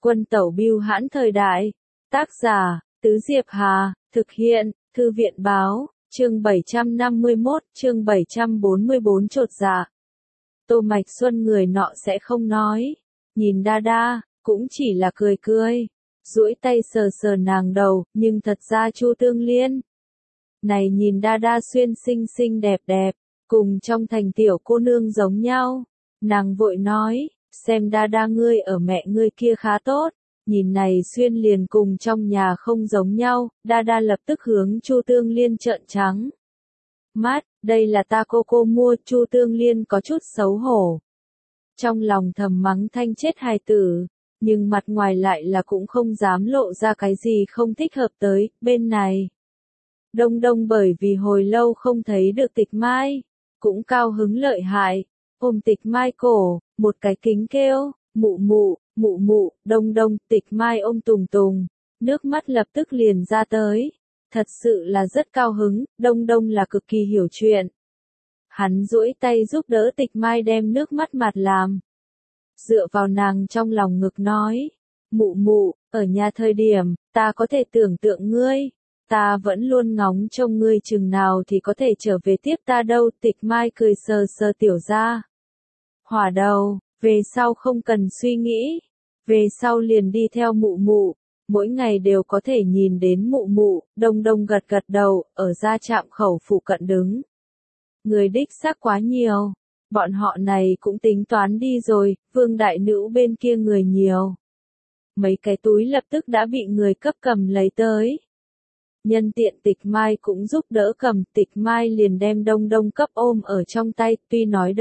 Quân tẩu bưu hãn thời đại. Tác giả, Tứ Diệp Hà, thực hiện, Thư viện báo, chương 751, chương 744 chột dạ. Tô Mạch Xuân người nọ sẽ không nói. Nhìn đa đa, cũng chỉ là cười cười. Duỗi tay sờ sờ nàng đầu, nhưng thật ra Chu Tương Liên. Này nhìn đa đa xuyên xinh xinh đẹp đẹp, cùng trong thành tiểu cô nương giống nhau. Nàng vội nói, xem đa đa ngươi ở mẹ ngươi kia khá tốt. Nhìn này xuyên liền cùng trong nhà không giống nhau, đa đa lập tức hướng Chu Tương Liên trợn trắng mắt, đây là ta cô mua. Chu Tương Liên có chút xấu hổ. Trong lòng thầm mắng thanh chết hài tử, nhưng mặt ngoài lại là cũng không dám lộ ra cái gì không thích hợp tới, bên này. Đông Đông bởi vì hồi lâu không thấy được Tịch Mai, cũng cao hứng lợi hại, ôm Tịch Mai cổ, một cái kính kêu, mụ mụ, mụ mụ. Đông Đông. Tịch Mai ôm Tùng Tùng, nước mắt lập tức liền ra tới, thật sự là rất cao hứng. Đông Đông là cực kỳ hiểu chuyện. Hắn duỗi tay giúp đỡ Tịch Mai đem nước mắt mặt làm. Dựa vào nàng trong lòng ngực nói, mụ mụ, ở nhà thời điểm, ta có thể tưởng tượng ngươi, ta vẫn luôn ngóng trông ngươi chừng nào thì có thể trở về tiếp ta đâu. Tịch Mai cười sờ sờ tiểu gia hỏa đầu, về sau không cần suy nghĩ, về sau liền đi theo mụ mụ, mỗi ngày đều có thể nhìn đến mụ mụ. Đông Đông gật gật đầu, ở ra trạm khẩu phụ cận đứng. Người đích xác quá nhiều, bọn họ này cũng tính toán đi rồi. Vương đại nữ bên kia người nhiều, mấy cái túi lập tức đã bị người cấp cầm lấy tới. Nhân tiện Tịch Mai cũng giúp đỡ cầm, Tịch Mai liền đem Đông Đông cấp ôm ở trong tay. Tuy nói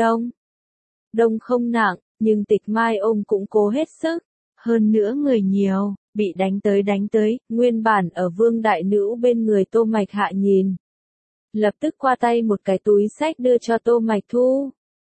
Đông không nặng, nhưng Tịch Mai ôm cũng cố hết sức, hơn nữa người nhiều, bị đánh tới, nguyên bản ở Vương đại nữ bên người Tô Mạch Hạ nhìn. Lập tức qua tay một cái túi xách đưa cho Tô Mạch Thu.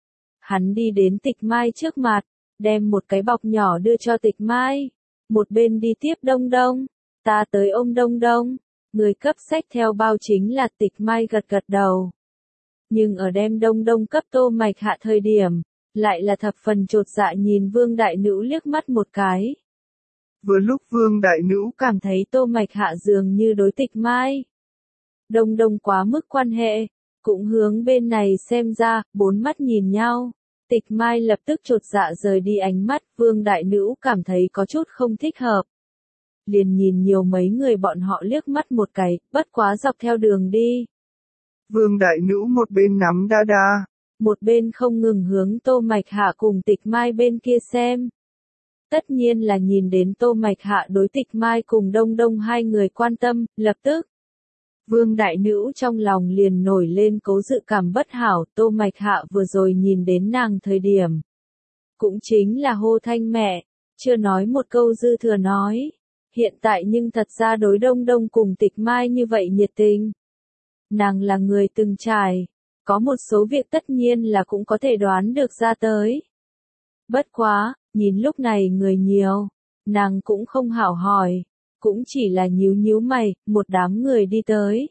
Hắn đi đến Tịch Mai trước mặt, đem một cái bọc nhỏ đưa cho Tịch Mai, một bên đi tiếp Đông Đông, ta tới ôm Đông Đông. Người cấp xách theo bao chính là Tịch Mai gật gật đầu. Nhưng ở đem Đông Đông cấp Tô Mạch Hạ thời điểm, lại là thập phần chột dạ nhìn Vương đại nữ liếc mắt một cái. Vừa lúc Vương đại nữ cảm thấy Tô Mạch Hạ dường như đối Tịch Mai Đông Đông quá mức quan hệ, cũng hướng bên này xem ra, bốn mắt nhìn nhau. Tịch Mai lập tức chột dạ rời đi ánh mắt. Vương đại nữ cảm thấy có chút không thích hợp, liền nhìn nhiều mấy người bọn họ liếc mắt một cái, bất quá dọc theo đường đi. Vương đại nữ một bên nắm đa đa, một bên không ngừng hướng Tô Mạch Hạ cùng Tịch Mai bên kia xem. Tất nhiên là nhìn đến Tô Mạch Hạ đối Tịch Mai cùng Đông Đông hai người quan tâm, lập tức. Vương đại nữ trong lòng liền nổi lên cố dự cảm bất hảo. Tô Mạch Hạ vừa rồi nhìn đến nàng thời điểm, cũng chính là hô thanh mẹ, chưa nói một câu dư thừa nói. Hiện tại nhưng thật ra đối Đông Đông cùng Tịch Mai như vậy nhiệt tình. Nàng là người từng trải, có một số việc tất nhiên là cũng có thể đoán được ra tới. Bất quá, nhìn lúc này người nhiều, nàng cũng không hảo hỏi, cũng chỉ là nhíu nhíu mày. Một đám người đi tới,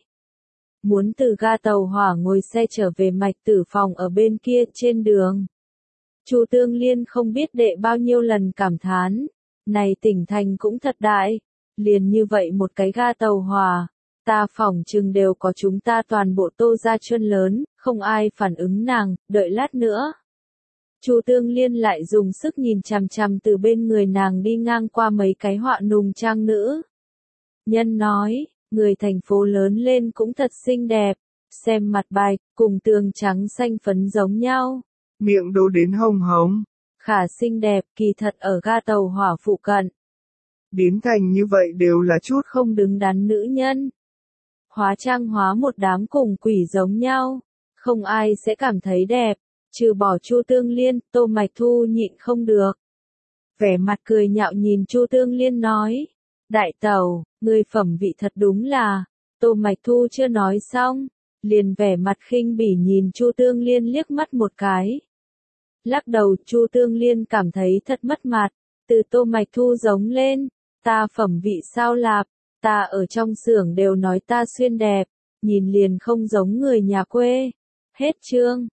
muốn từ ga tàu hỏa ngồi xe trở về Mạch Tử phòng ở bên kia. Trên đường, Chu Tương Liên không biết đệ bao nhiêu lần cảm thán, này tỉnh thành cũng thật đại, liền như vậy một cái ga tàu hỏa, ta phỏng chừng đều có chúng ta toàn bộ Tô gia chân lớn. Không ai phản ứng nàng, đợi lát nữa. Chu Tương Liên lại dùng sức nhìn chằm chằm từ bên người nàng đi ngang qua mấy cái họa nùng trang nữ. Nhân nói, người thành phố lớn lên cũng thật xinh đẹp, xem mặt bài, cùng tường trắng xanh phấn giống nhau. Miệng đô đến hồng hồng. Khả xinh đẹp, kỳ thật ở ga tàu hỏa phụ cận. Biến thành như vậy đều là chút không đứng đắn nữ nhân. Hóa trang hóa một đám cùng quỷ giống nhau, không ai sẽ cảm thấy đẹp, trừ bỏ Chu Tương Liên. Tô Mạch Thu nhịn không được, vẻ mặt cười nhạo nhìn Chu Tương Liên nói, đại tẩu, người phẩm vị thật đúng là. Tô Mạch Thu chưa nói xong, liền vẻ mặt khinh bỉ nhìn Chu Tương Liên liếc mắt một cái. Lắc đầu. Chu Tương Liên cảm thấy thật mất mặt, từ Tô Mạch Thu giống lên, ta phẩm vị sao lạp, ta ở trong xưởng đều nói ta xuyên đẹp, nhìn liền không giống người nhà quê. Hết chương.